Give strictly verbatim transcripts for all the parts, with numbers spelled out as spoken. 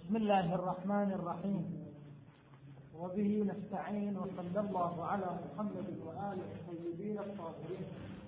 بسم الله الرحمن الرحيم، وبه نستعين، وصلى الله على محمد وآله الطيبين الطاهرين.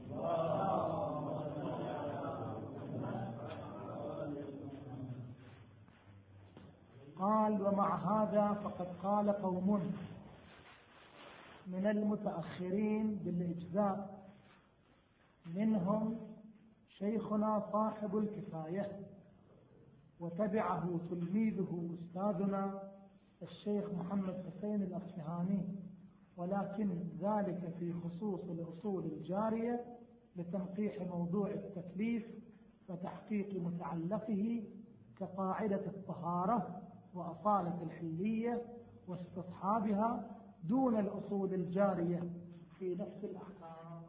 قال: ومع هذا فقد قال قوم من المتأخرين بالإجزاء، منهم شيخنا صاحب الكفاية، وتبعه تلميذه أستاذنا الشيخ محمد حسين الأصفهاني، ولكن ذلك في خصوص الأصول الجارية لتنقيح موضوع التكليف وتحقيق متعلقه كقاعدة الطهارة وأصالة الحلية واستصحابها دون الأصول الجارية في نفس الأحكام.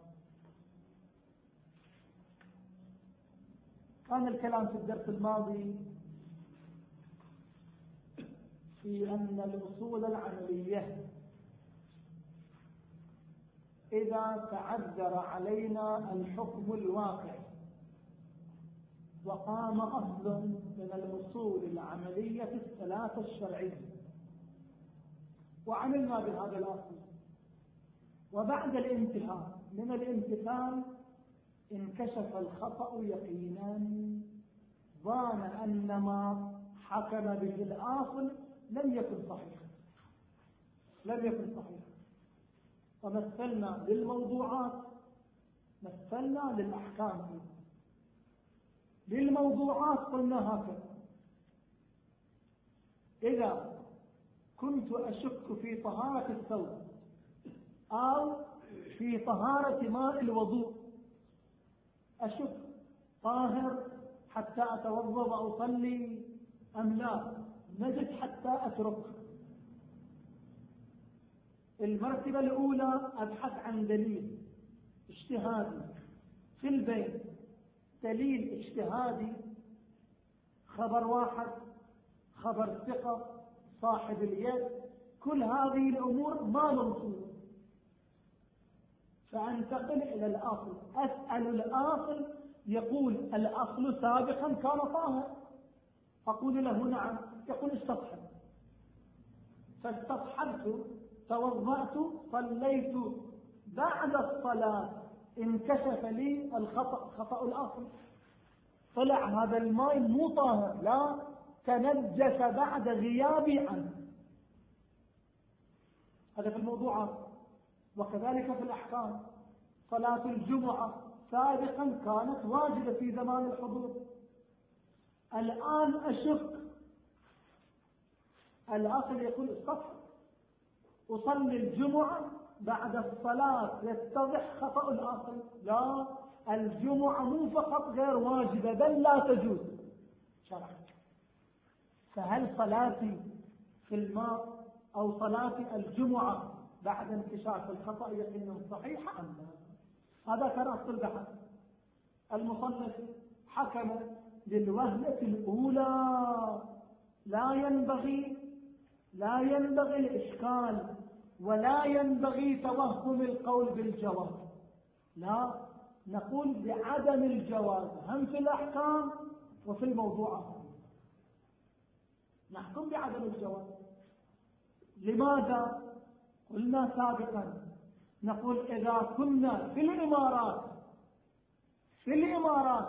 كان الكلام في الدرس الماضي في أن الأصول العملية إذا تعذر علينا الحكم الواقع وقام أصل من الأصول العملية الثلاثة الشرعية وعملنا بهذا الأصل، وبعد الانتهاء من الامتثال انكشف الخطأ يقينا، ظان أن ما حكم به الأصل لم يكن صحيحا لم يكن صحيحا ومثلنا للموضوعات، مثلنا للأحكام. للموضوعات قلنا هكذا: إذا كنت أشك في طهارة الثوب أو في طهارة ماء الوضوء، أشك طاهر حتى أتوضأ وأصلي أم لا، نجد حتى أترك. المرتبة الأولى أبحث عن دليل اجتهادي في البيت، دليل اجتهادي، خبر واحد، خبر ثقة، صاحب اليد، كل هذه الأمور ما ننصر، فأنتقل إلى الأصل، أسأل الأصل، يقول الأصل سابقا كان طاهر، أقول له نعم، يقول استصحب، فاستصحبت، توضأت، صليت، بعد الصلاة انكشف لي الخطأ، خطأ الأصل، طلع هذا الماء مو طاهر، لا، تنجس بعد غيابي عنه. هذا في الموضوعات. وكذلك في الأحكام، صلاة الجمعة سابقا كانت واجبة في زمان الحضور، الآن أشك، الأصل يقول استصحب، أصلي الجمعة، بعد الصلاة يتضح خطأ الأصل، لا، الجمعة مو فقط غير واجبة بل لا تجوز شرعا. فهل صلاتي في الماء أو صلاتي الجمعة بعد انكشاف الخطأ يقينا صحيحة أم لا؟ هذا كان أصل البحث. المصنف حكم للوهلة الأولى، لا ينبغي لا ينبغي الإشكال ولا ينبغي توهم القول بالجواز، لا، نقول بعدم الجواز هم في الأحكام وفي الموضوعات، نحكم بعدم الجواز. لماذا؟ قلنا سابقا، نقول إذا كنا في الإمارات في الإمارات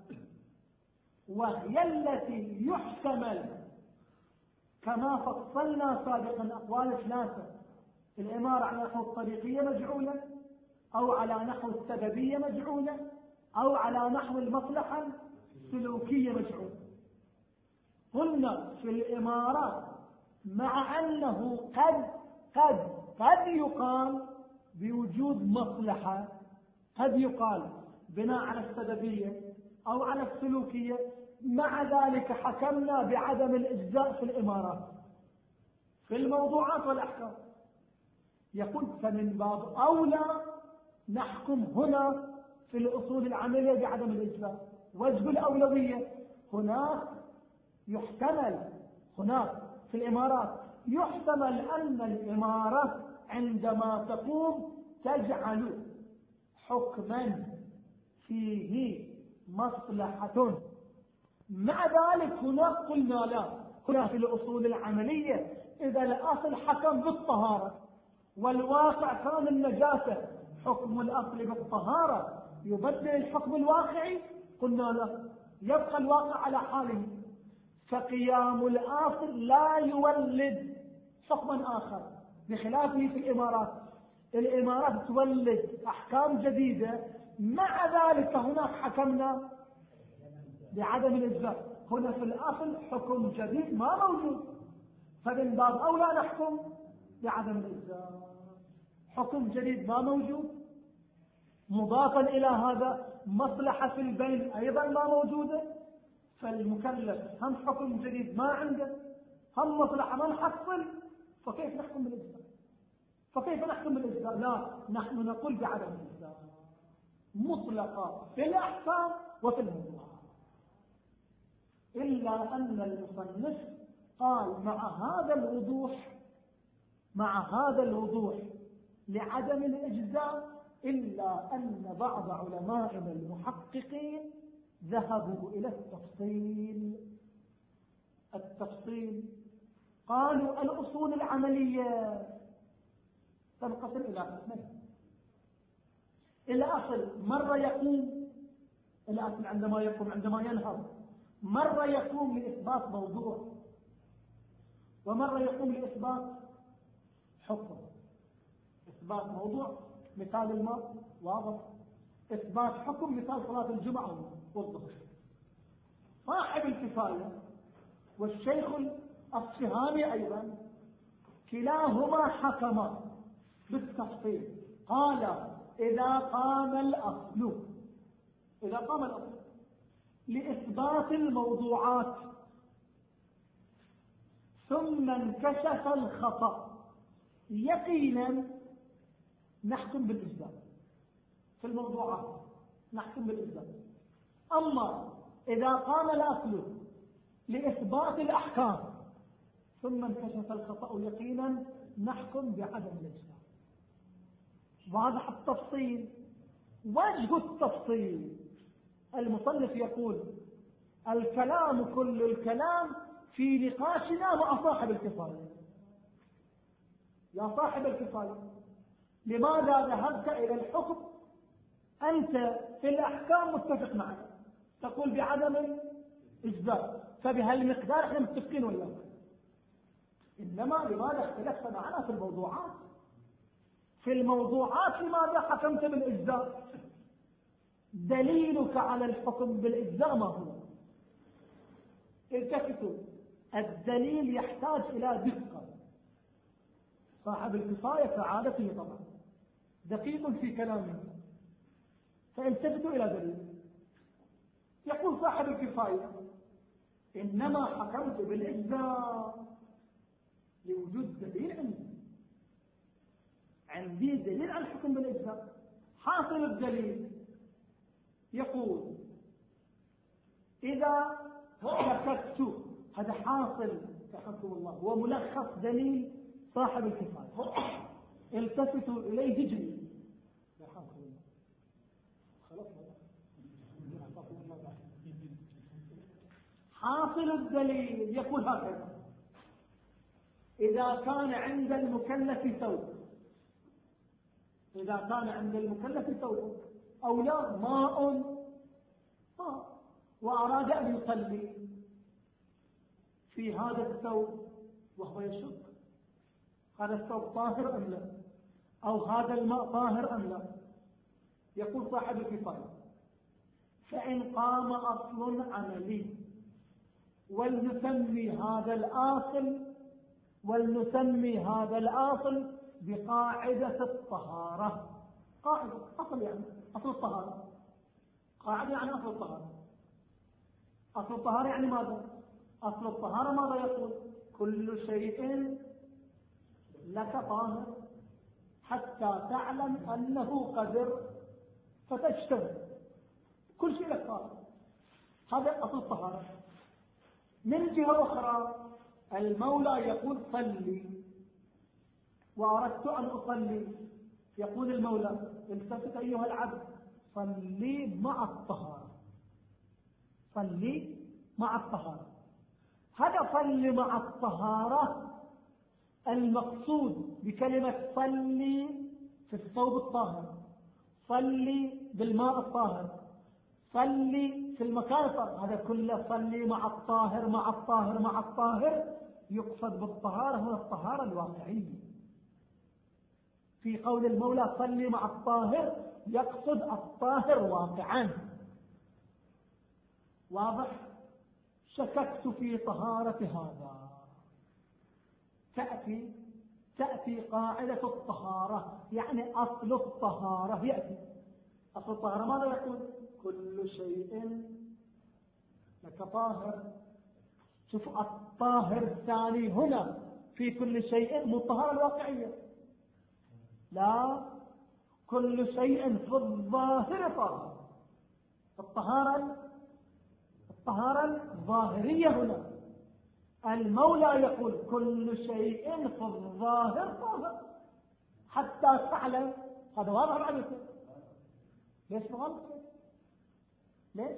وهي التي يحتمل كما فصلنا سابقا أقوال ثلاثة، الإمارة على نحو الطريقية مجعولة، أو على نحو السببية مجعولة، أو على نحو المصلحة السلوكية مجعولة. قلنا في الإمارات مع أنه قد قد قد يقال بوجود مصلحة، قد يقال بناء على السببية أو على السلوكية، مع ذلك حكمنا بعدم الإجزاء في الإمارات في الموضوعات والأحكام. يقول فمن باب أولى نحكم هنا في الأصول العملية بعدم الإجزاء. وجه الأولوية هناك يحتمل، هناك في الإمارات يحتمل أن الإمارة عندما تقوم تجعل حكما فيه مصلحة مع ذلك هنا قلنا لا، هنا في الأصول العملية إذا الأصل حكم بالطهارة والواقع كان النجاسة، حكم الأصل بالطهارة يبدل الحكم الواقعي، قلنا لا، يبقى الواقع على حاله. فقيام الأصل لا يولد حكما آخر، بخلافه في الإمارات. الإمارات تولد أحكام جديدة، مع ذلك هناك حكمنا بعدم الإجزاء. هنا في الأصل حكم جديد ما موجود، فمن باب أولى نحكم بعدم الإجزاء. حكم جديد ما موجود، مضافا إلى هذا مصلحة في البين أيضا ما موجودة، فالمكلف هم حكم جديد ما عنده، هم مصلحة ما نحصل، فكيف نحكم بالإجزاء؟ فكيف نحكم بالإجزاء؟ لا، نحن نقول بعدم الإجزاء مطلقة في الأحكام وفي الموضوع، إلا أن المصنف قال مع هذا الوضوح مع هذا الوضوح لعدم الإجزاء، إلا أن بعض علمائنا المحققين ذهبوا إلى التفصيل. التفصيل قالوا الأصول العملية تنقسم إلى قسمين. الأصل مرة يقوم الأصل عندما يقوم عندما ينهض مرة يقوم لإثبات موضوع، ومرة يقوم لإثبات حكم. إثبات موضوع مثال الماء واضح، إثبات حكم مثال صلاة الجمعة والظهر. صاحب الكفاية والشيخ الأصفهاني أيضا كلاهما حكما بالتفصيل، قال إذا قام الأصل إذا قام الأصل لإثبات الموضوعات ثم انكشف الخطأ يقينا نحكم بالإجزاء. في الموضوعات نحكم بالإجزاء. أما إذا قام الأصل لإثبات الأحكام ثم انكشف الخطأ يقينا نحكم بعدم الإجزاء. واضح التفصيل. وجه التفصيل المصنف يقول الكلام كل الكلام في نقاشنا مع صاحب الكفاية. يا صاحب الكفاية، لماذا ذهبت إلى الحكم؟ أنت في الأحكام متفق معنا، تقول بعدم الإجزاء، فبهالمقدار احنا متفقين ولا لا؟ إنما لماذا اختلفت معنا في الموضوعات؟ في الموضوعات لماذا حكمت بالإجزاء؟ دليلك على الحكم بالإجزاء ما هو؟ التفتوا، الدليل يحتاج إلى دقة. صاحب الكفاية كعادته طبعا دقيق في كلامه، فالتفتوا إلى دليل. يقول صاحب الكفاية إنما حكمت بالإجزاء لوجود دليل عندي عندي دليل على الحكم بالإجزاء. حاصل الدليل يقول إذا شككت، هذا حاصل تحكم الله وملخص دليل صاحب الكفاية، التفتوا إليه جميعا. حاصل الدليل يقول هكذا: إذا كان عند المكلف ثوب إذا كان عند المكلف ثوب أو لا ماء ماء وأراد أن يصلي في هذا الثوب وهو يشك هذا الثوب طاهر أم لا، أو هذا الماء طاهر أم لا، يقول صاحب الكفاية فإن قام أصل عملي، ولنسمي هذا الأصل ولنسمي هذا الأصل بقاعدة الطهارة. قاعدة أصل يعني أصل الطهارة، قاعدة يعني أصل الطهارة. أصل الطهارة يعني ماذا؟ أصل الطهارة ماذا يقول؟ كل شيء لك طاهر حتى تعلم أنه قدر فتجتهد، كل شيء لك طاهر، هذا أصل الطهارة. من جهة أخرى المولى يقول صلي وأردت أن أصلي، يقول المولى التفت أيها العبد صلي مع الطهارة، صلي مع الطهارة. هذا صلي مع الطهارة المقصود بكلمة صلي في الثوب الطاهر، صلي بالماء الطاهر، صلي في المكان الطاهر، هذا كله صلي مع الطاهر مع الطاهر مع الطاهر. يقصد بالطهارة هنا الطهارة الواقعية. في قول المولى صلي مع الطاهر يقصد الطاهر واقعا. واضح؟ شككت في طهارة هذا. تأتي تأتي قاعدة الطهارة، يعني أصل الطهارة يأتي. أصل الطهارة ماذا يقول؟ كل شيء لك طاهر. شوف الطاهر الثاني هنا في كل شيء مو الطهارة الواقعية، لا، كل شيء في الظاهر طاهر. الطهارة الطهارة الظاهرية هنا المولى يقول كل شيء في الظاهر طاهر حتى تعلم. هذا واضح عليكم. ليش غلط؟ ليش؟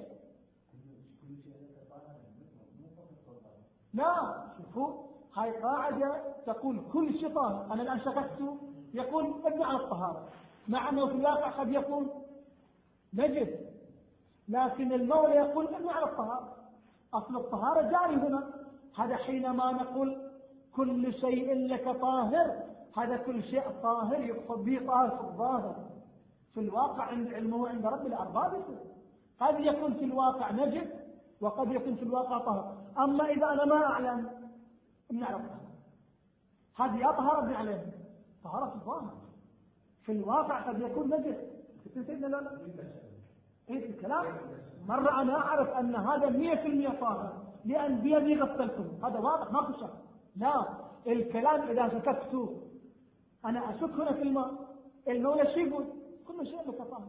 لا، شوفوا هاي قاعدة تقول كل شيء طاهر. أنا الآن شككت يقول ابني على الطهارة، مع أنه في الواقع قد يكون نجس، لكن المولى يقول ابني على الطهارة. أصل الطهارة جاري هنا. هذا حينما نقول كل شيء لك طاهر، هذا كل شيء طاهر يقصد به طاهر في الظاهر. في الواقع عند علمه عند رب الأرباب قد يكون في الواقع نجس وقد يكون في الواقع طاهر. أما إذا أنا ما أعلم ابن على الطهارة، هذه يا طهارة ابن عليه طهارة في الظاهر، في الواقع قد يكون نجس. لا لا ايه الكلام؟ مرة أنا أعرف أن هذا مية في المية طاهر لأن بيدي غسلته، هذا واضح ما في شك. لا، الكلام إذا شككت أنا أشك هنا في الماء، المولى شيء يقول كل شيء لك طاهر،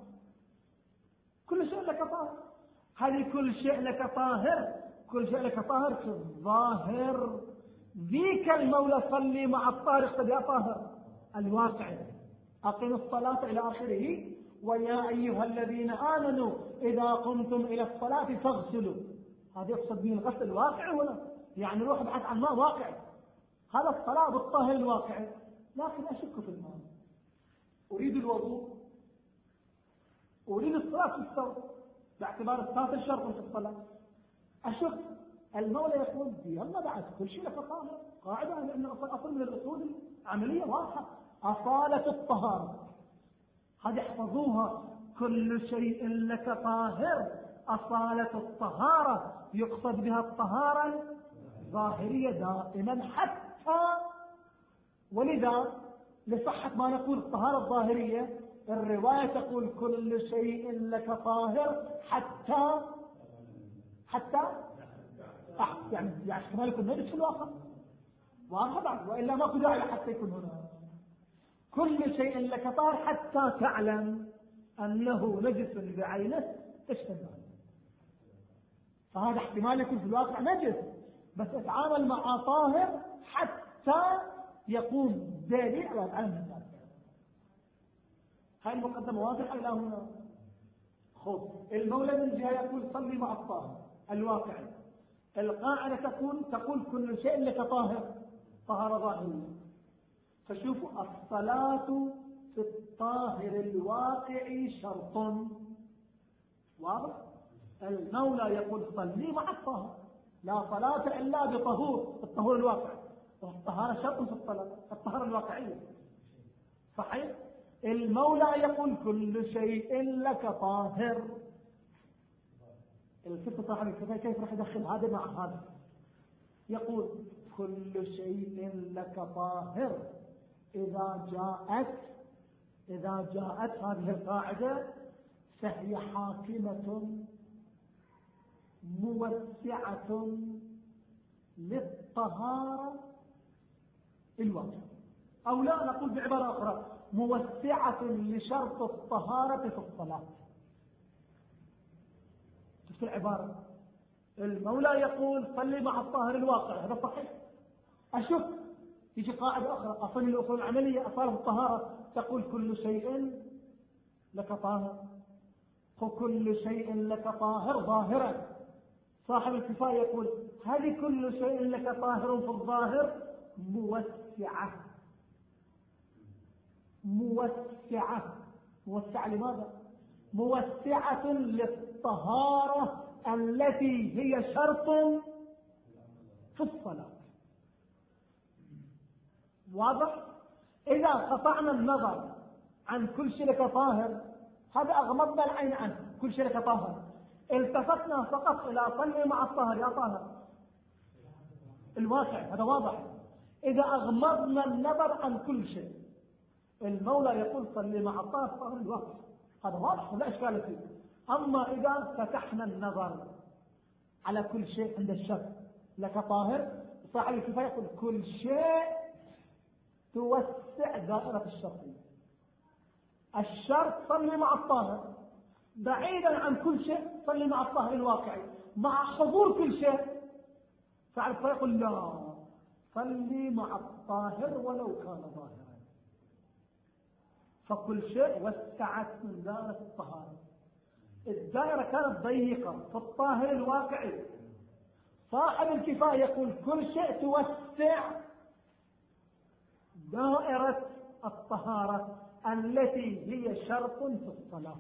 كل شيء لك طاهر. هذه كل شيء لك طاهر، كل شيء لك طاهر في الظاهر. ذيك المولى صلي مع الطارق قد يا طاهر الواقع. أقم الصلاة إلى آخره. ويا أيها الذين آمنوا إذا قمتم إلى الصلاة فاغسلوا. هذا يقصد به الغسل الواقع هنا، يعني روح ابحث عن ماء واقع. هذا الصلاة بالطاهر الواقع. لكن أشك في الماء، أريد الوضوء، أريد الصلاة في الثوب باعتبار الساتر شرط في الصلاة. أشك المولى يقول يلا بعد كل شيء لك طاهر. قاعدة لأن أصل من الأصول العملية واضحة، أصالة الطهارة. هذه احفظوها، كل شيء لك طاهر. أصالة الطهارة يقصد بها الطهارة الظاهرية دائما حتى. ولذا لصحة ما نقول الطهارة الظاهرية الرواية تقول كل شيء لك طاهر حتى حتى يعني يعني احتمال يكون نجس في الواقع واضح بعد، وإلا ما في داعي حتى يكون هنا. كل شيء لك طاهر حتى تعلم أنه نجس بعينه اشتبه. فهذا احتمال يكون في الواقع نجس، بس اتعامل مع طاهر حتى يقوم دليل على العلم الناس. هاي المقدمة واضحة إلى هنا. خذ المولى من جهة يقول صلي مع الطاهر الواقع. القاعدة تقول تقول كل شيء لك طاهر، طهارة ظاهرية. فشوفوا الصلاة في الطاهر الواقع شرط واضح. المولى يقول صلي مع الطاهر، لا صلاة إلا بطهور، الطهور الواقع، والطهارة شرط في الصلاة الطهارة الواقعية. صحيح؟ المولى يقول كل شيء لك طاهر. الفقه صاحب الكفاية كيف راح يدخل هذا مع هذا؟ يقول كل شيء لك طاهر إذا جاءت إذا جاءت هذه القاعدة فهي حاكمة موسعة للطهارة الواقع، أو لا نقول بعبارة أخرى موسعة لشرط الطهارة في الصلاة. شفت العبارة؟ المولى يقول صلي مع الطاهر الواقع، هذا صحيح. أشوف يجي قاعدة أخرى أصل الأصول العملية أصالة الطهارة تقول كل شيء لك طاهر، وكل شيء لك طاهر ظاهرا. صاحب الكفاية يقول هذه كل شيء لك طاهر في الظاهر موسعة. موسعة موسعة لماذا؟ موسعة للطهارة التي هي شرط في الصلاة. واضح؟ إذا قطعنا النظر عن كل شيء لك طاهر، هذا أغمضنا العين عنه، كل شيء لك طاهر، التفتنا فقط إلى صلي مع الطاهر يا طاهر الواقع، هذا واضح. إذا أغمضنا النظر عن كل شيء، المولى يقول صلي مع الطاهر طاهر الواقع، هذا واضح لا إشكال فيه. أما إذا فتحنا النظر على كل شيء عند الشرط لك طاهر، صاحب الكفاية يقول كل شيء توسع دائرة الشرطية. الشرط صلي مع الطاهر، بعيدا عن كل شيء صلي مع الطاهر الواقعي، مع حضور كل شيء. صاحب الكفاية يقول لا، صلي مع الطاهر ولو كان ظاهرا. فكل شيء وسعت من دائرة الطهارة. الدائرة كانت ضيقة في الطاهر الواقعي، صاحب الكفاية يقول كل شيء توسع دائرة الطهارة التي هي شرط في الصلاة.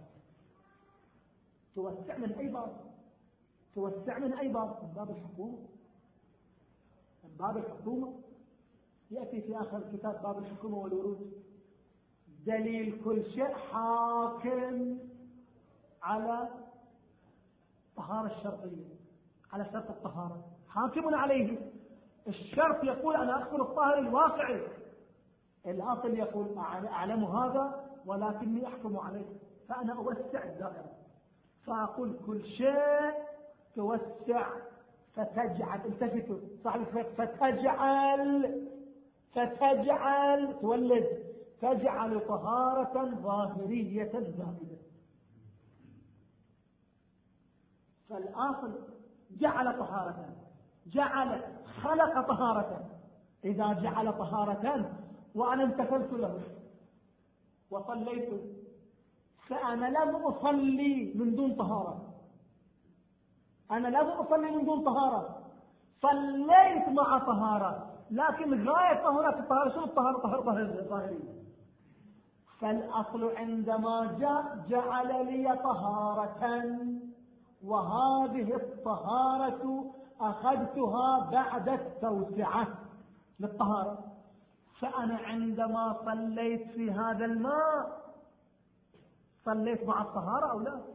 توسع من أي باب؟ توسع من أي باب؟ من باب الحكومة. من باب الحكومة يأتي في آخر الكتاب باب الحكومة والورود. دليل كل شيء حاكم على الطهارة الشرطية، على شرط الطهارة حاكم عليه. الشرط يقول أنا أدخل الطاهر الواقعي، الأصل يقول أعلم هذا ولكني أحكم عليه، فأنا أوسع الدائرة، فأقول كل شيء توسع فتجعل، التفتوا صاحب فتجعل فتجعل تولد تجعل طهارة ظاهرية زائدة. فالآخر جعل طهارة، جعل خلق طهارة. إذا جعل طهارة وأنا امتثلت له وصليت، فأنا لم أصلي من دون طهارة، أنا لم أصلي من دون طهارة، صليت مع طهارة، لكن غاية طهارة الطهارة شو الطهارة؟ طهارة ظاهرية. فالأصل عندما جاء جعل لي طهارة، وهذه الطهارة أخذتها بعد التوسعة للطهارة، فأنا عندما صليت في هذا الماء صليت مع الطهارة أو لا؟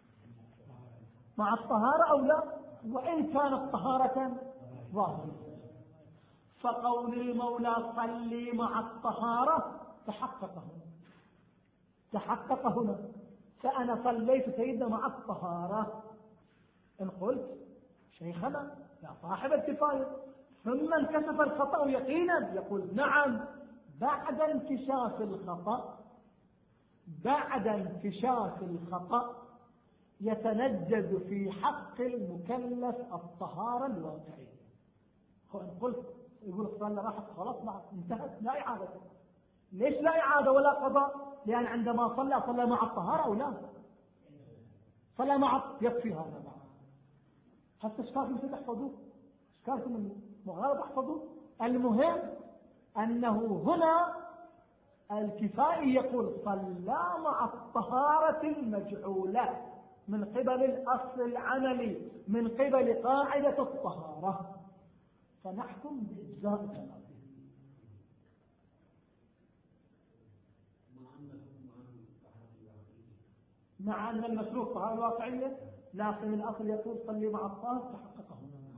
مع الطهارة أو لا؟ وإن كانت طهارة ظاهرة. فقول المولى صلي مع الطهارة تحقق هنا، تحقق هنا، فأنا صليت سيدنا مع الطهارة. إن قلت شيخنا يا صاحب الكفاية ثم انكشف الخطأ يقينا، يقول نعم، بعد انكشاف الخطأ، بعد انكشاف الخطأ يتنجد في حق المكلف الطهارة الواقعية. إن قلت يقول صلى راحت خلاص انتهت لا إعادة. ليش لا إعادة ولا قضاء؟ لأن عندما صلى صلى مع الطهارة أو لا؟ صلى مع، يكفي هذا معه. حتى اشكالكم شو تحفظوه، اشكالكم من مغالب احفظوه. المهم أنه هنا الكفائي يقول صلى مع الطهارة المجعولة من قبل الأصل العملي، من قبل قاعدة الطهارة، فنحكم بإجزاء كلامه. مع أن المسلوك طهارة الواقعية، لكن الأصل يقول صلي مع الطاهر تحققه.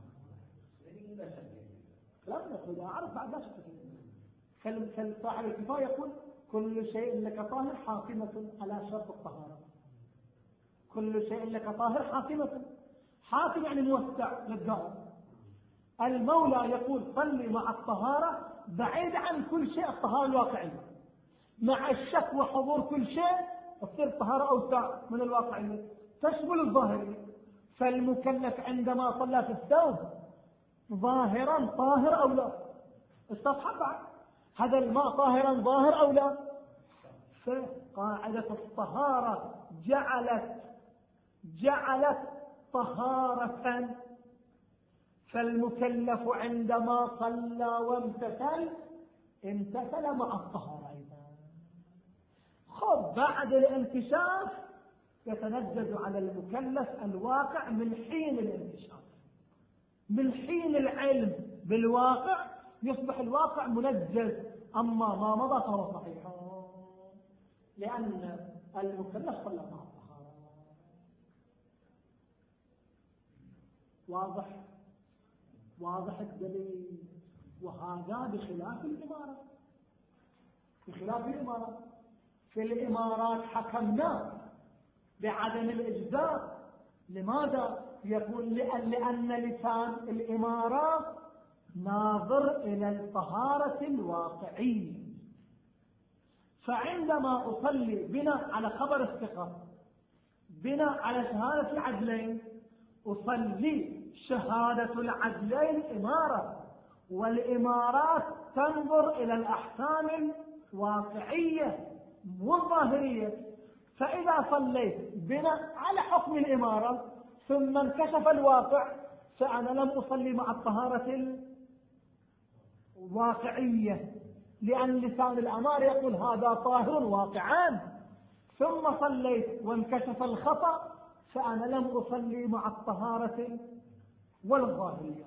لا يقول أعرف بعد لا شك. صاحب الكفاية يقول كل شيء لك طاهر حاكمة على شرط الطهارة. كل شيء لك طاهر حاكمة، حاكم يعني موسع للدار. المولى يقول صلي مع الطهارة بعيد عن كل شيء الطهارة الواقعية، مع الشك وحضور كل شيء تصير الطهارة أوسع من الواقعية، تشمل الظاهرية. فالمكلف عندما صلى في الثوب ظاهرا طاهر أو لا؟ استصحب بعد هذا الماء طاهرا ظاهر أو لا؟ فقاعدة الطهارة جعلت جعلت طهارة فالمكلف عندما صلى وامتثل امتثل مع الطهارة أيضا. خب بعد الانكشاف يتنجز على المكلف الواقع من حين الانكشاف، من حين العلم بالواقع يصبح الواقع منجز، أما ما مضى فهو صحيح لأن المكلف صلى مع الطهارة. واضح واضح الدليل. وهذا بخلاف الإمارة، بخلاف الإمارة. في الإمارات حكمنا بعدم الإجزاء. لماذا؟ يقول لأن, لأن لسان الإمارة ناظر إلى الطهارة الواقعية. فعندما أصلي بناء على خبر الثقة، بناء على شهادة العدلين، أصلي شهادة العدلين إمارة، والإمارات تنظر إلى الأحكام الواقعية والظاهرية. فإذا صليت بناء على حكم الإمارة ثم انكشف الواقع فأنا لم أصلي مع الطهارة الواقعية، لأن لسان الأمار يقول هذا طاهر واقعان. ثم صليت وانكشف الخطأ فأنا لم أصلي مع الطهارة والظاهرية.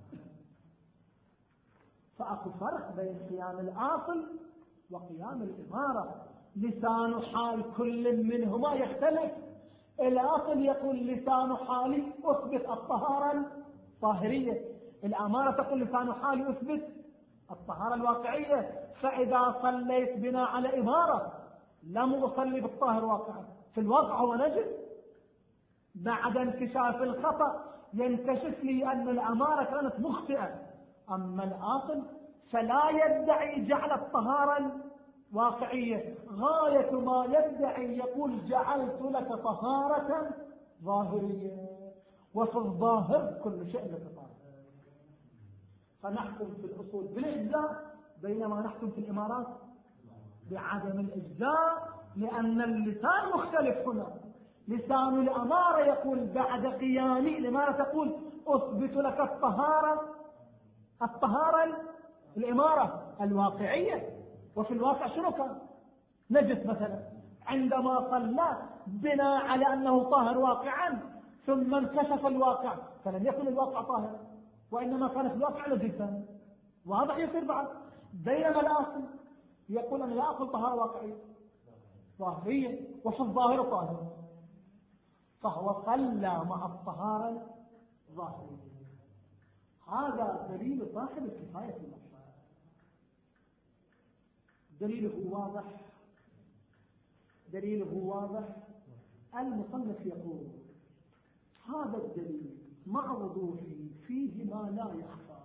فأكو فرق بين قيام الآصل وقيام الإمارة. لسان حال كل منهما يختلف. الآصل يقول لسان حالي أثبت الطهارة الطاهرية، الأمارة تقول لسان حالي أثبت الطهارة الواقعية. فإذا صليت بناء على إمارة لم أصلي بالطاهر واقعا، في الواقع هو نجس. بعد انكشاف الخطأ ينكشف لي أن الأمارة كانت مخطئة. أما الآصل فلا يدعي جعل الطهارة الواقعية، غاية ما يدعي يقول جعلت لك طهارة ظاهرية، وفي الظاهر كل شيء لك طهارة. فنحكم في الأصول بالإجزاء بينما نحكم في الإمارات بعدم الإجزاء، لأن اللسان مختلف. هنا لسان الأمارة يقول بعد قيامي، الإمارة تقول أثبت لك الطهارة الطهارة الإمارة الواقعية، وفي الواقع شنو كان؟ نجس مثلا. عندما صلى بناء على أنه طاهر واقعا ثم انكشف الواقع فلم يكن الواقع طاهر، وإنما كان في الواقع نجسا. واضح يصير بعد. بينما الآصل يقول أنا لا أقول طهارة واقعية ظاهرية وفي الظاهر طاهر، فهو صلى مع الطهارة الظاهرية. هذا دليل صاحب الكفاية في المصلحة. دليله واضح، دليله واضح. المصنف يقول هذا الدليل مع وضوحه فيه ما لا يخفى،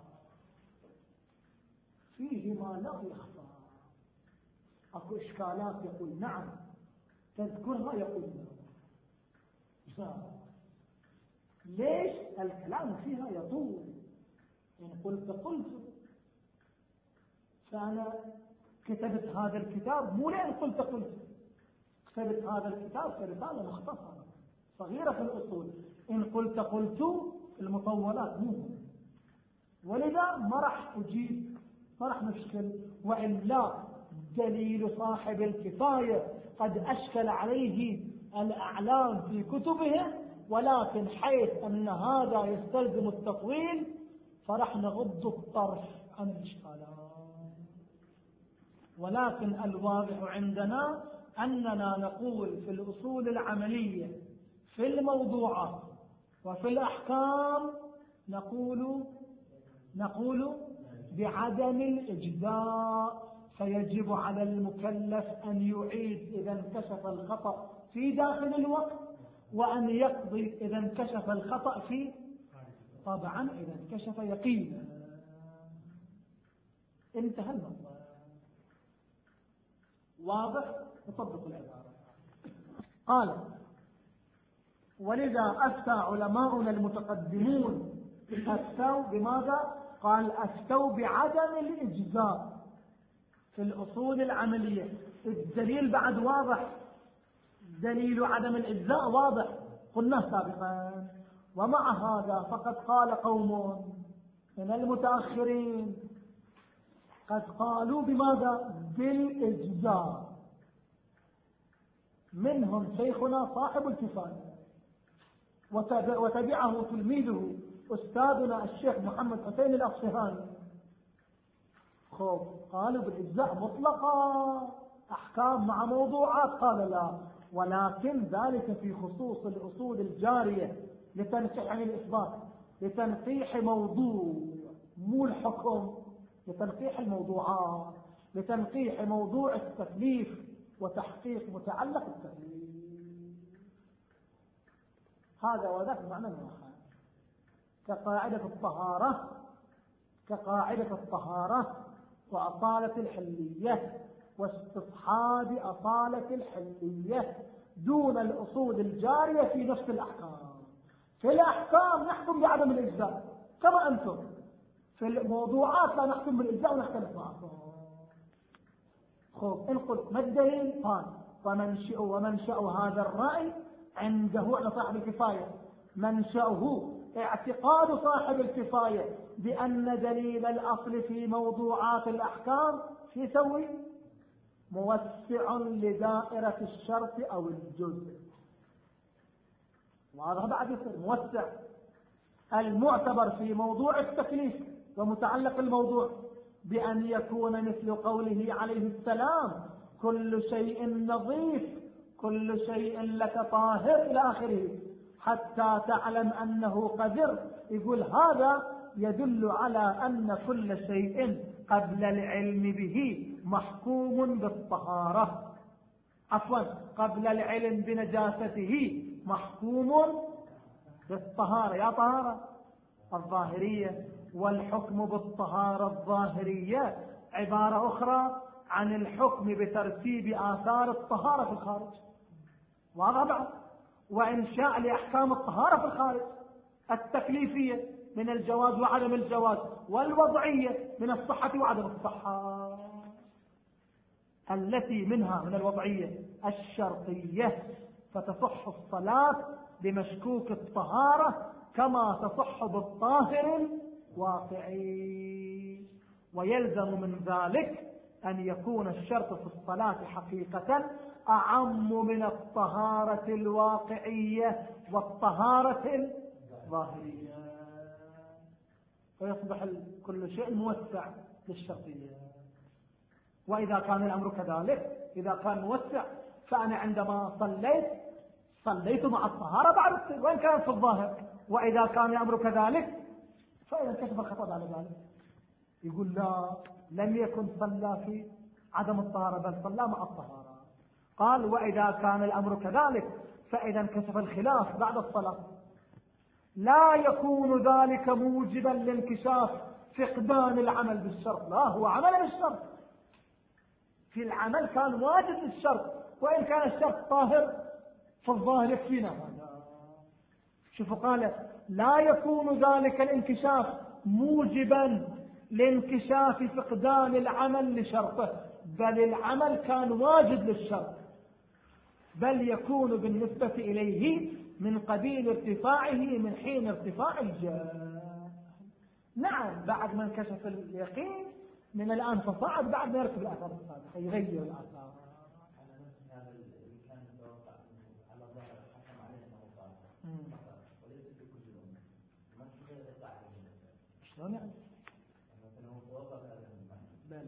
فيه ما لا يخفى. اكو اشكالات يقول نعم تذكرها، يقول لا. ليش؟ الكلام فيها يطول. إن قلت قلت فأنا كتبت هذا الكتاب مو لأن قلت قلت، كتبت هذا الكتاب كرسالة مختصرة صغيرة في الأصول. إن قلت قلت المطولات مو، ولذا ما راح أجيب، ما راح نشكل. وإلا دليل صاحب الكفاية قد أشكل عليه الأعلام في كتبه، ولكن حيث أن هذا يستلزم التطويل فرح نغض الطرف عن الإشكالات. ولكن الواضح عندنا أننا نقول في الأصول العملية في الموضوعات وفي الأحكام نقول نقول بعدم الإجزاء، فيجب على المكلف أن يعيد إذا انكشف الخطأ في داخل الوقت، وأن يقضي إذا انكشف الخطأ في طبعا إذا انكشف يقينا. انتهى الموضوع. واضح؟ نطبق العبارة. قال ولذا أفتى علماؤنا المتقدمون أفتوا بماذا؟ قال أفتوا بعدم الإجزاء في الأصول العملية. الدليل بعد واضح، دليل عدم الإجزاء واضح قلنا سابقا. ومع هذا فقد قال قوم من المتأخرين قد قالوا بماذا؟ بالإجزاء. منهم شيخنا صاحب الكفاية وتبعه تلميذه أستاذنا الشيخ محمد حسين الأصفهاني. خب قالوا بالإجزاء مطلقا، أحكام مع موضوعات. قال لا، ولكن ذلك في خصوص الأصول الجارية لتنقيح عن الإثبات، لتنقيح موضوع مو الحكم، لتنقيح الموضوعات، لتنقيح موضوع التكليف وتحقيق متعلق التكليف. هذا وذاك معنى واحد. كقاعدة الطهارة كقاعدة الطهارة وأصالة الحلية واستصحاب أصالة الحلية دون الأصول الجارية في نفس الأحكام. في الأحكام نحكم بعدم الإجزاء كما أنتم، في الموضوعات لا نحكم بالإجزاء ونختلف معكم. خب انقل ما الدليل؟ قال ومنشأ ومنشأ هذا الرأي عنده على صاحب الكفاية، منشأه اعتقاد صاحب الكفاية بأن دليل الأصل في موضوعات الأحكام في سوي موسع لدائرة الشرط أو الجزء. وهذا بعد يصير موسع. المعتبر في موضوع التكليف ومتعلق الموضوع بأن يكون مثل قوله عليه السلام كل شيء نظيف كل شيء لك طاهر إلى آخره حتى تعلم أنه قدر. يقول هذا يدل على أن كل شيء قبل العلم به محكوم بالطهارة، عفوا قبل العلم بنجاسته محكوم بالطهارة. يا طهارة الظاهرية، والحكم بالطهارة الظاهرية عبارة أخرى عن الحكم بترتيب آثار الطهارة في الخارج. وضع وإنشاء لأحكام الطهارة في الخارج، التكليفية من الجواز وعدم الجواز، والوضعية من الصحة وعدم الصحة، التي منها من الوضعية الشرطية فتصح الصلاة بمشكوك الطهارة كما تصح بالطاهر الواقعي. ويلزم من ذلك أن يكون الشرط في الصلاة حقيقة أعم من الطهارة الواقعية والطهارة الظاهرية، فيصبح كل شيء موسع للشرطية. وإذا كان الأمر كذلك، إذا كان موسع، فأنا عندما صليت صليت مع الطهارة بعد الطهارة وإن كانت في الظاهر. وإذا كان الأمر كذلك فإذا كشف الخطأ على ذلك يقول لا، لم يكن صلى في عدم الطهارة بل صلى مع الطهارة. قال وإذا كان الأمر كذلك فإذا انكشف الخلاف بعد الصلاة لا يكون ذلك موجبا لانكشاف فقدان العمل بالشرط. لا، هو عمل بالشرط، في العمل كان واجب للشرط وإن كان الشرط طاهر في الظاهر يكفينا هذا. شوفوا قال لا يكون ذلك الانكشاف موجبا لانكشاف فقدان العمل لشرطه، بل العمل كان واجب للشرط، بل يكون بالنسبة إليه من قبيل ارتفاعه من حين ارتفاع الجهل. نعم بعد ما انكشف اليقين من الآن فصعد بعد ما يركب الآثار الصالحة يغير الآثار. شلون يعني؟ بل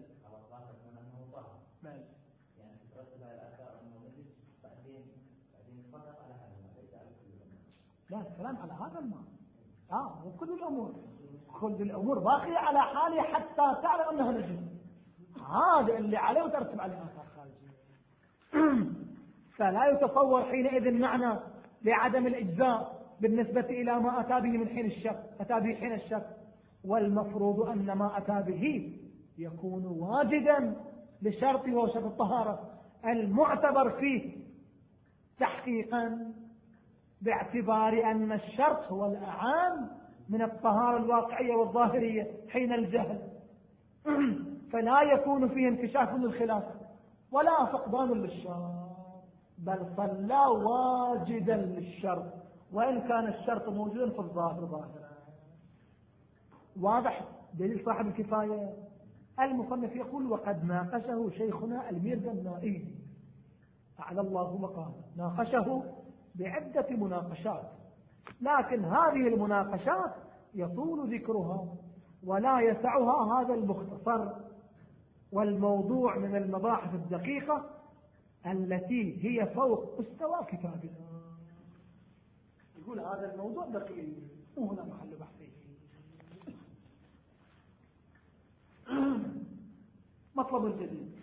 بل يعني ترتب على الآثار أنه مجلس بعدين بعدين فقط على هذا. لا الكلام على هذا الماء اه وكل الأمور كل الأمور باقية على حالها حتى تعلم أنها نجس. هذا اللي عليه وترتب عليه آثار خارجية. فلا يتصور حينئذ معنى لعدم الإجزاء بالنسبة إلى ما أتى به من حين الشك، أتى به حين الشك، والمفروض أن ما أتى به يكون واجدا لشرط وهو شرط الطهارة المعتبر فيه تحقيقا باعتبار أن الشرط هو الأعام من الطهارة الواقعية والظاهرية حين الجهل. فلا يكون فيه انكشاف للخلاف ولا فقدان للشرط، بل صلى واجدا للشرط وإن كان الشرط موجودا في الظاهر ظاهرا. واضح دليل صاحب الكفاية. المصنف يقول وقد ناقشه شيخنا الميرزا النائي أعلى الله مقامه، ناقشه بعدة مناقشات، لكن هذه المناقشات يطول ذكرها ولا يسعها هذا المختصر، والموضوع من المباحث الدقيقة التي هي فوق مستوى كتابنا. يقول هذا الموضوع دقيق وهنا محل بحثه. مطلب جديد.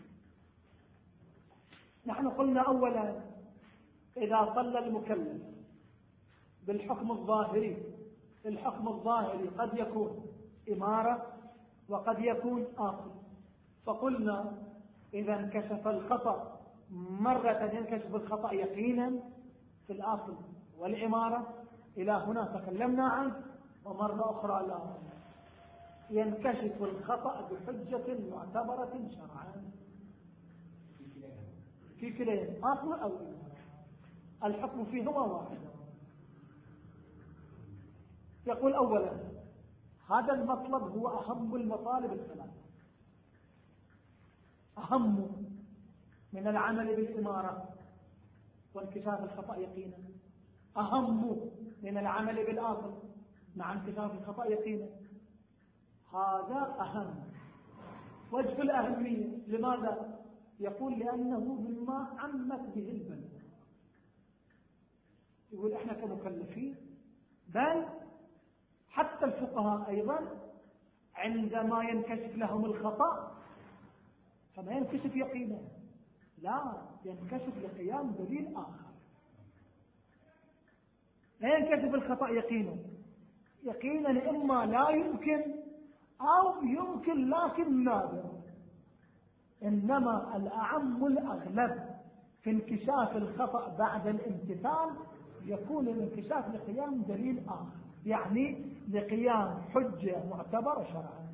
نحن قلنا أولا إذا صلى المكلف بالحكم الظاهري، الحكم الظاهري قد يكون إمارة وقد يكون آخر، فقلنا إذا انكشف الخطأ مرة ينكشف الخطأ يقينا في الآخر والإمارة، إلى هنا تكلمنا عنه، ومرة أخرى لا، ينكشف الخطأ بحجة معتبرة شرعا في كلين آخر أو إمارة، الحكم فيهما واحد. يقول أولا هذا المطلب هو أهم المطالب الثلاثة، أهم من العمل بالإمارة وانكشاف الخطأ يقينا، أهم من العمل بالآخر مع انكشاف الخطأ يقينا. هذا أهم وجه الأهمية. لماذا؟ يقول لأنه مما عمت به البلد. يقول إحنا كمكلفين، بل حتى الفقهاء أيضا عندما ينكشف لهم الخطأ فما ينكشف يقينا، لا، ينكشف لقيام دليل آخر. لا ينكشف الخطأ يقينا، يقينا إما لا يمكن أو يمكن لكن نادر، إنما الأعم الأغلب في انكشاف الخطأ بعد الامتثال يكون الانكشاف لقيام دليل آخر، يعني لقيام حجة معتبرة شرعا.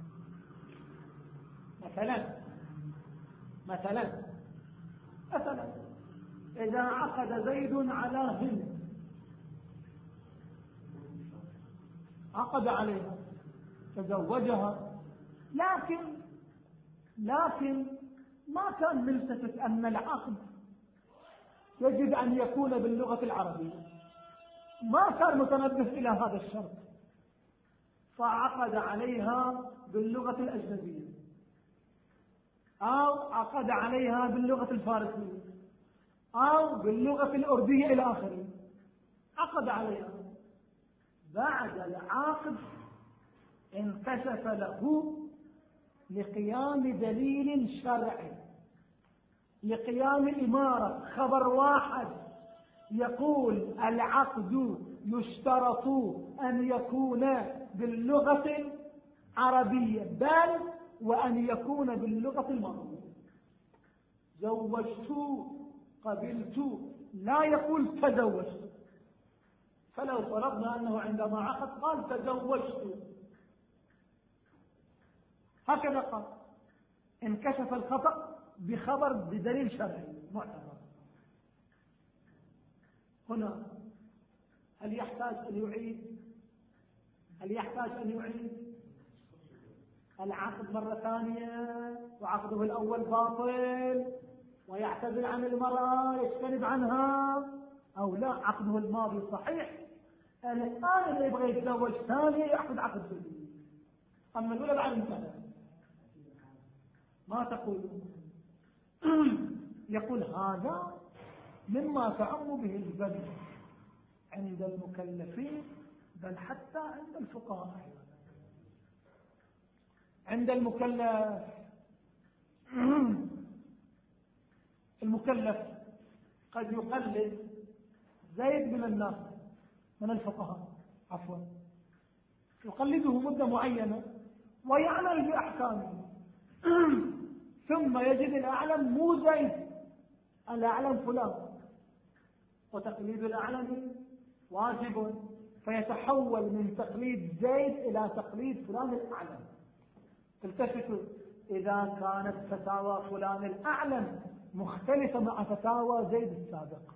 مثلا مثلا مثلا إذا عقد زيد على هند، عقد عليها تزوجها، لكن لكن ما كان ملتفت أن العقد يجب أن يكون باللغة العربية، ما كان متنبه إلى هذا الشرط، فعقد عليها باللغة الأجنبية أو عقد عليها باللغة الفارسية أو باللغة الأردية إلى آخره، عقد عليها. بعد العقد انكشف له لقيام دليل شرعي، لقيام إمارة، خبر واحد يقول العقد يشترط أن يكون باللغة العربية بل وأن يكون باللغة المصرية. زوجت، قبلت، لا يقول تزوجت. فلو فرضنا أنه عندما عقد قال تزوجت، هكذا قال، انكشف الخطأ بخبر بدليل شرعي معتبر. هنا هل يحتاج أن يعيد هل يحتاج أن يعيد العقد مرة ثانية وعقده الأول باطل ويعتذر عن المرأة يجتنب عنها، أو لا عقده الماضي صحيح، الآن اللي يبغى يتزوج ثانية يعقد عقد جديد؟ أما نقول بعد انتهى ما تقولون؟ يقول هذا مما تعم به البلد عند المكلفين بل حتى عند الفقهاء. عند المكلف المكلف قد يقلد زيد من الناس من الفقهاء عفوا يقلده مدة معينة ويعمل بأحكامه ثم يجد الأعلم مو زيد، الأعلم فلان، وتقليد الأعلم واجب، فيتحول من تقليد زيد إلى تقليد فلان الأعلم. تلتفتوا إذا كانت فتاوى فلان الأعلم مختلفة مع فتاوى زيد السابق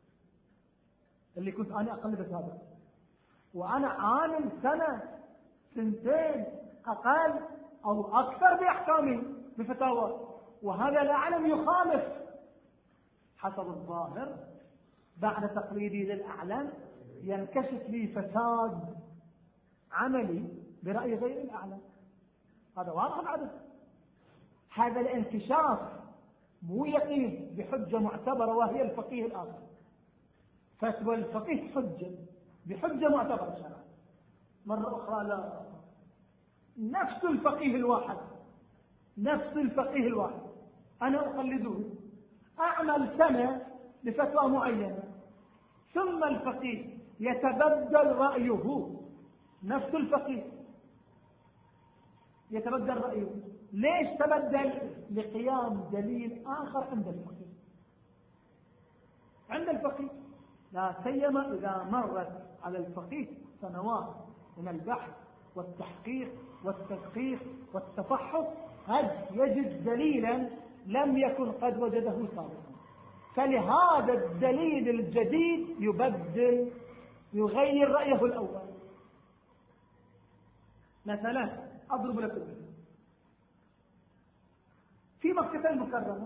اللي كنت أنا أقلد سابق، وأنا عالم سنة سنتين أقل أو أكثر بأحكامه بفتاوى، وهذا لا أعلم يخالف حسب الظاهر. بعد تقليدي للأعلم ينكشف لي فساد عملي برأي غير الأعلم، هذا واضح بعد. هذا الانكشاف مو يقين بحجة معتبرة وهي الفقيه الآخر، فتوى الفقيه حجة بحجة معتبرة شرعا. مرة أخرى لا، نفس الفقيه الواحد نفس الفقيه الواحد أنا أقلده، أعمل سنة لفتوى معينة، ثم الفقيه يتبدل رأيه، نفس الفقيه يتبدل رأيه. ليش تبدل؟ لقيام دليل آخر عند الفقيه عند الفقيه لا سيما إذا مرت على الفقيه سنوات من البحث والتحقيق والتدقيق والتفحص، قد يجد دليلا لم يكن قد وجده سابقا، فلهذا الدليل الجديد يبدل يغير رأيه الأول. مثلا أضرب لكم في مكة المكرمة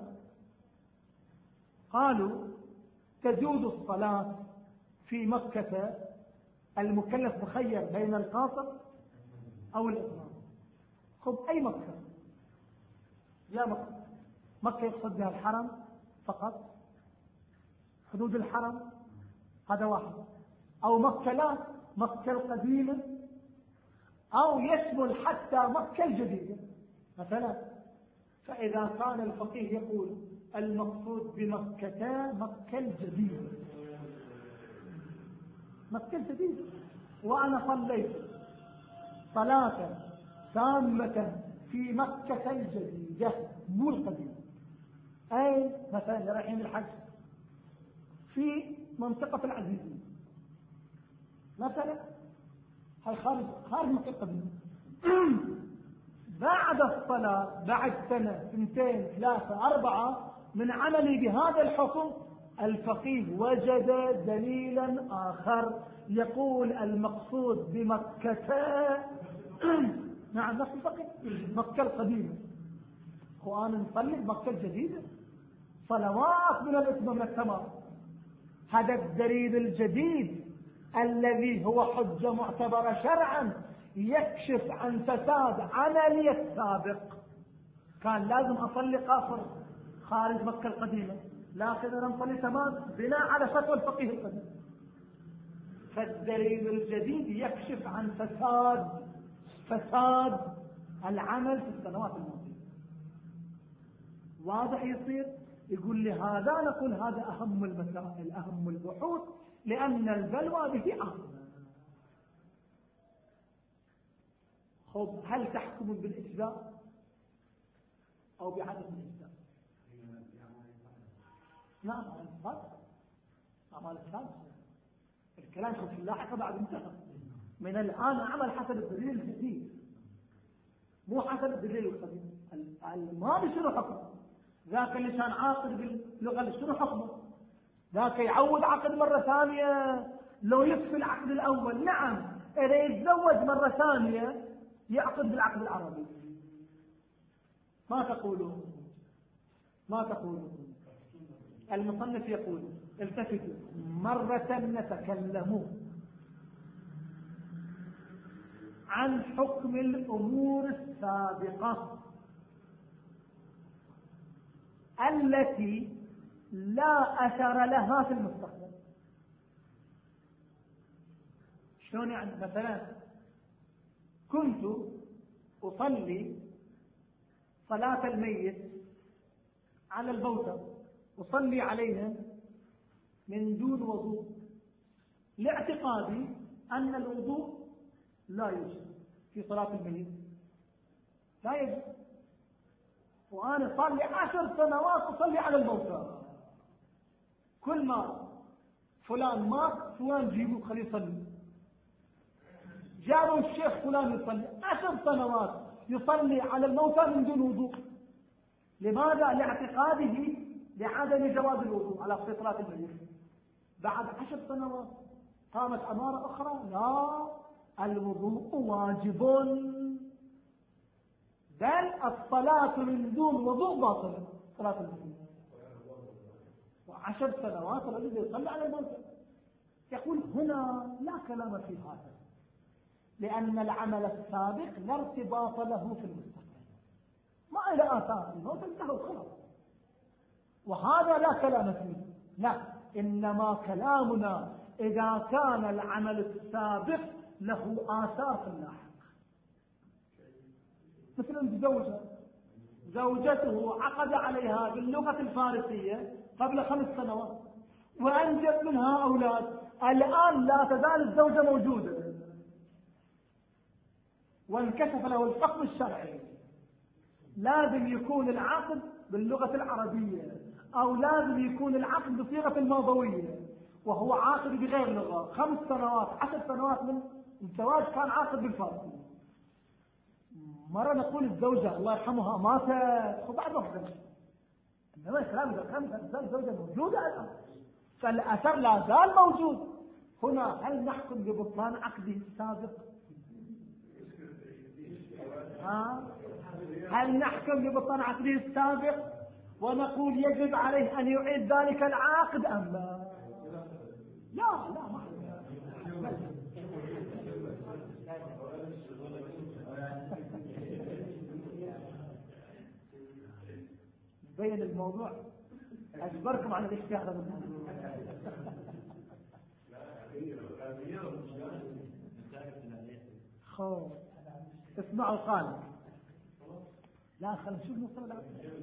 قالوا تجوز الصلاة في مكة، المكلف مخير بين القاصر أو الإتمام. خب أي مكة؟ يا مكة مكة يقصد بها الحرم فقط، حدود الحرم، هذا واحد. أو مكة لا، مكة القديمة، أو يشمل حتى مكة الجديدة مثلا. فإذا كان الفقيه يقول المقصود بمكة مكة الجديدة، مكة الجديدة، وأنا صليت صلاة تامة في مكة الجديدة مو القديمة، أي مثلا رايحين الحج في منطقة العزيزية مثلا، هاي خارج خارج مكة القديمة. بعد الصلاة بعد سنة سنتين ثلاثة أربعة من عملي بهذا الحكم، الفقيه وجد دليلا آخر يقول المقصود بمكة نعم نفس الفقيه مكة القديمة، وأنا نصلي بمكة الجديدة صلوات من الإتمام من التمام. هذا الدليل الجديد الذي هو حجة معتبرة شرعا يكشف عن فساد عملي السابق. كان لازم أصلي قاصر خارج مكة القديمة، لكن أنا نصلي تمام بناء على فتوى الفقيه القديم. فالدليل الجديد يكشف عن فساد فساد العمل في السنوات الماضية. واضح يصير؟ يقول لي هذا، نقول هذا أهم المسائل أهم البحوث، لأن البلوى به عاقبة. خب هل تحكم بالإجزاء أو بعدم الإجزاء؟ نعم على الصادق أعمال الصادق. الكلام في اللاحقة بعد انتهى. من الآن أعمل حسب الدليل الجديد مو حسب الدليل القديم. الماضي شنو حكمه؟ ذاك اللي كان عاقد باللغة شنو حكمه؟ ذاك يعود عقد مرة ثانية لو يكفي العقد الأول. نعم إذا يتزوج مرة ثانية يعقد بالعقد العربي. ما تقولون ما تقولون المصنف يقول التفتوا مرة نتكلم عن حكم الأمور السابقة التي لا أثر لها في المستقبل. شلون يعني؟ مثلا كنت أصلي صلاة الميت على الموتى، أصلي عليها من دون وضوء لاعتقادي أن الوضوء لا يوجد في صلاة الميت، لا يجب، وأنا صار لي عشر سنوات أصلي على الموتى، كل ما فلان مات فلان جيبوا خليه يصلي، جابوا الشيخ فلان يصلي، عشر سنوات يصلي على الموتى من دون وضوء. لماذا؟ لاعتقاده لعدم جواز الوضوء على صلاة الميت. بعد عشر سنوات قامت أمارة أخرى لا الوضوء واجب، بل الصلاة من دون وضوء باطل، صلاة المسلمين. وعشر سنوات الذي يصلي على الموتى. يقول هنا لا كلام في هذا، لأن العمل السابق لا ارتباط له في المستقبل، ما إلى آثار الموت انتهى خلاص، وهذا لا كلام فيه. لا، إنما كلامنا إذا كان العمل السابق له آثار في اللاحق. مثل زوجة زوجته عقد عليها باللغة الفارسية قبل خمس سنوات وأنجب منها أولاد، الآن لا تزال الزوجة موجودة وانكشف له الحكم الشرعي، لازم يكون العقد باللغة العربية أو لازم يكون العقد بصيغة الماضوية، وهو عاقد بغير لغة. خمس سنوات عشر سنوات من الزواج كان عاقد بالفارسية. مرة نقول الزوجة الله يرحمها ماتت وبعد وقت، إنما الكلام إذا كان الزوجة موجودة الآن فالأثر لا زال موجود. هنا هل نحكم ببطلان عقده السابق؟ ها؟ هل نحكم ببطلان عقده السابق ونقول يجب عليه أن يعيد ذلك العقد أم لا؟ لا لا ما بين الموضوع. أجبركم على الاجتهاد هذا الموضوع. خوف اسمعوا قال لا خلنا نشوف نصر.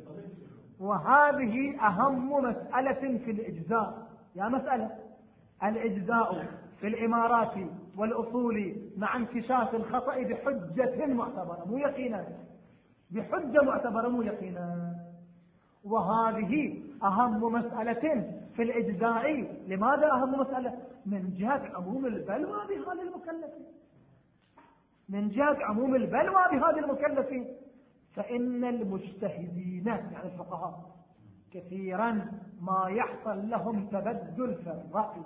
وهذه أهم مسألة في الإجزاء. يا مسألة الإجزاء في الإمارات والأصول مع انكشاف الخطأ بحجة معتبرة مو يقينا، بحجة معتبرة مو يقينا. وهذه أهم مسألة في الإجزاء. لماذا أهم مسألة؟ من جهة عموم البلوى بهذا المكلفين، من جهة عموم البلوى بهذا المكلفين. فإن المجتهدين يعني الفقهاء كثيرا ما يحصل لهم تبدل في الرأي.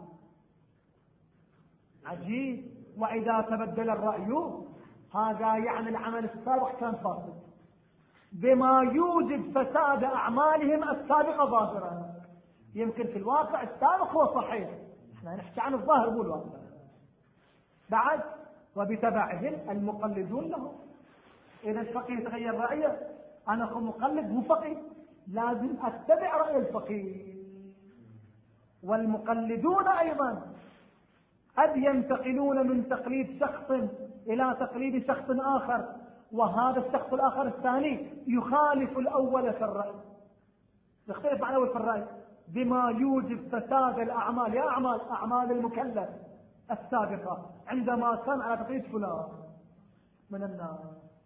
عجيب. وإذا تبدل الرأي هذا يعني العمل السابق كان فاسد، بما يوجب فساد أعمالهم السابقة ظاهرا. يمكن في الواقع السابق هو صحيح، احنا نحكي عن الظاهر مو الواقع. بعد وبتبعهم المقلدون له. إذا الفقيه تغير رأيه أنا أخو مقلد مو فقيه، لازم أتبع رأي الفقيه. والمقلدون أيضا قد ينتقلون من تقليد شخص إلى تقليد شخص آخر، وهذا الشخص الآخر الثاني يخالف الأول في الرأي، يختلف عن الأول في الرأي بما يوجب فساد الأعمال. يا أعمال أعمال المكلف السابقة عندما كان على تقليد فلان من الناس.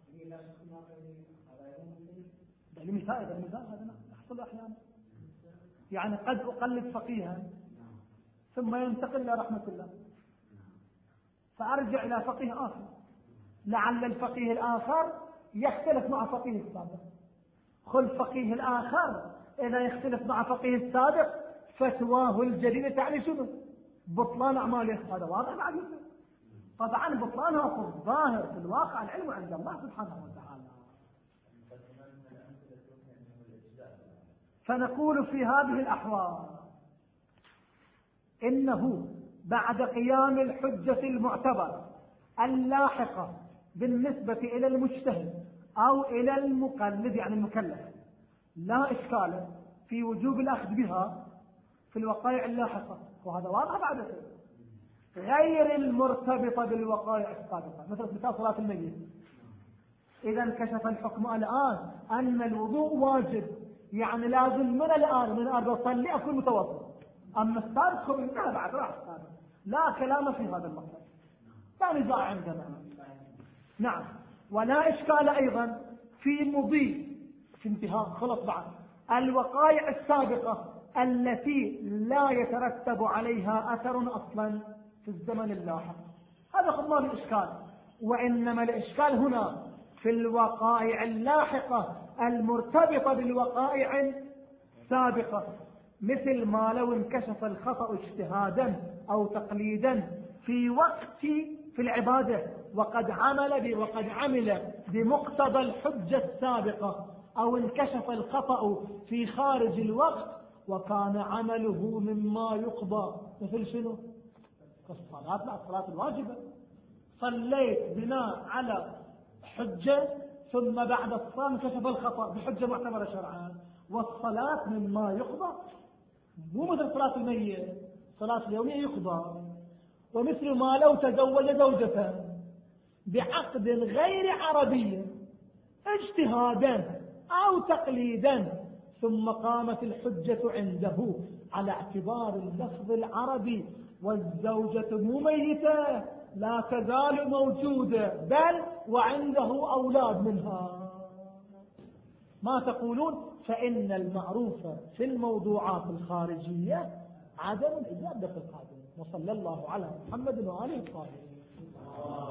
المثال هذا المثال هذا يحصل أحيانا. يعني قد أقلد فقيها ثم ينتقل إلى رحمة الله فأرجع إلى فقيه آخر، لعل الفقيه الآخر يختلف مع فقيه السابق. خل فقيه الآخر إذا يختلف مع فقيه السابق فتواه الجديدة تعني شنو؟ بطلان أعماله. هذا واضح بعد. طبعا بطلانها في الظاهر، في الواقع العلم عند الله سبحانه وتعالى. فنقول في هذه الأحوال إنه بعد قيام الحجة المعتبرة اللاحقة بالنسبة إلى المجتهد أو إلى المقلد يعني المكلف لا إشكال في وجوب الأخذ بها في الوقائع اللاحقة، وهذا واضح بعد غير المرتبطة بالوقائع السابقة. مثل مثال صلاة الميت، إذا انكشف الحكم الآن أن الوضوء واجب، يعني لازم من الآن من الآن أصلي أكون متوضئ. أما السابق منها بعد راح السابق، لا كلام في هذا المطلب، لا نزاع عندنا. نعم. ولا إشكال أيضا في مضي في انتهاء خلص بعد الوقائع السابقة التي لا يترتب عليها أثر أصلا في الزمن اللاحق. هذا خذ ما الإشكال. وإنما الإشكال هنا في الوقائع اللاحقة المرتبطة بالوقائع السابقة، مثل ما لو انكشف الخطأ اجتهادا أو تقليدا في وقت في في العبادة وقد عمل ب وقد عمل بمقتضى الحجة السابقة أو انكشف الخطأ في خارج الوقت وكان عمله مما يقضى، مثل شنو؟ الصلاة، لا الصلاة الواجبة، صليت بناء على حجة ثم بعد الصلاة انكشف الخطأ بحجة معتبرة شرعا، والصلاة مما يقضى، مو مثل صلاة الميت، صلاة اليومية يقضى. ومثل ما لو تزوج زوجته بعقد غير عربي اجتهادا أو تقليدا ثم قامت الحجة عنده على اعتبار اللفظ العربي والزوجة مميتة لا تزال موجودة بل وعنده أولاد منها. ما تقولون؟ فإن المعروف في الموضوعات الخارجية عدم الإجابة في القادم. وصلى الله على محمد وآله الطاهرين.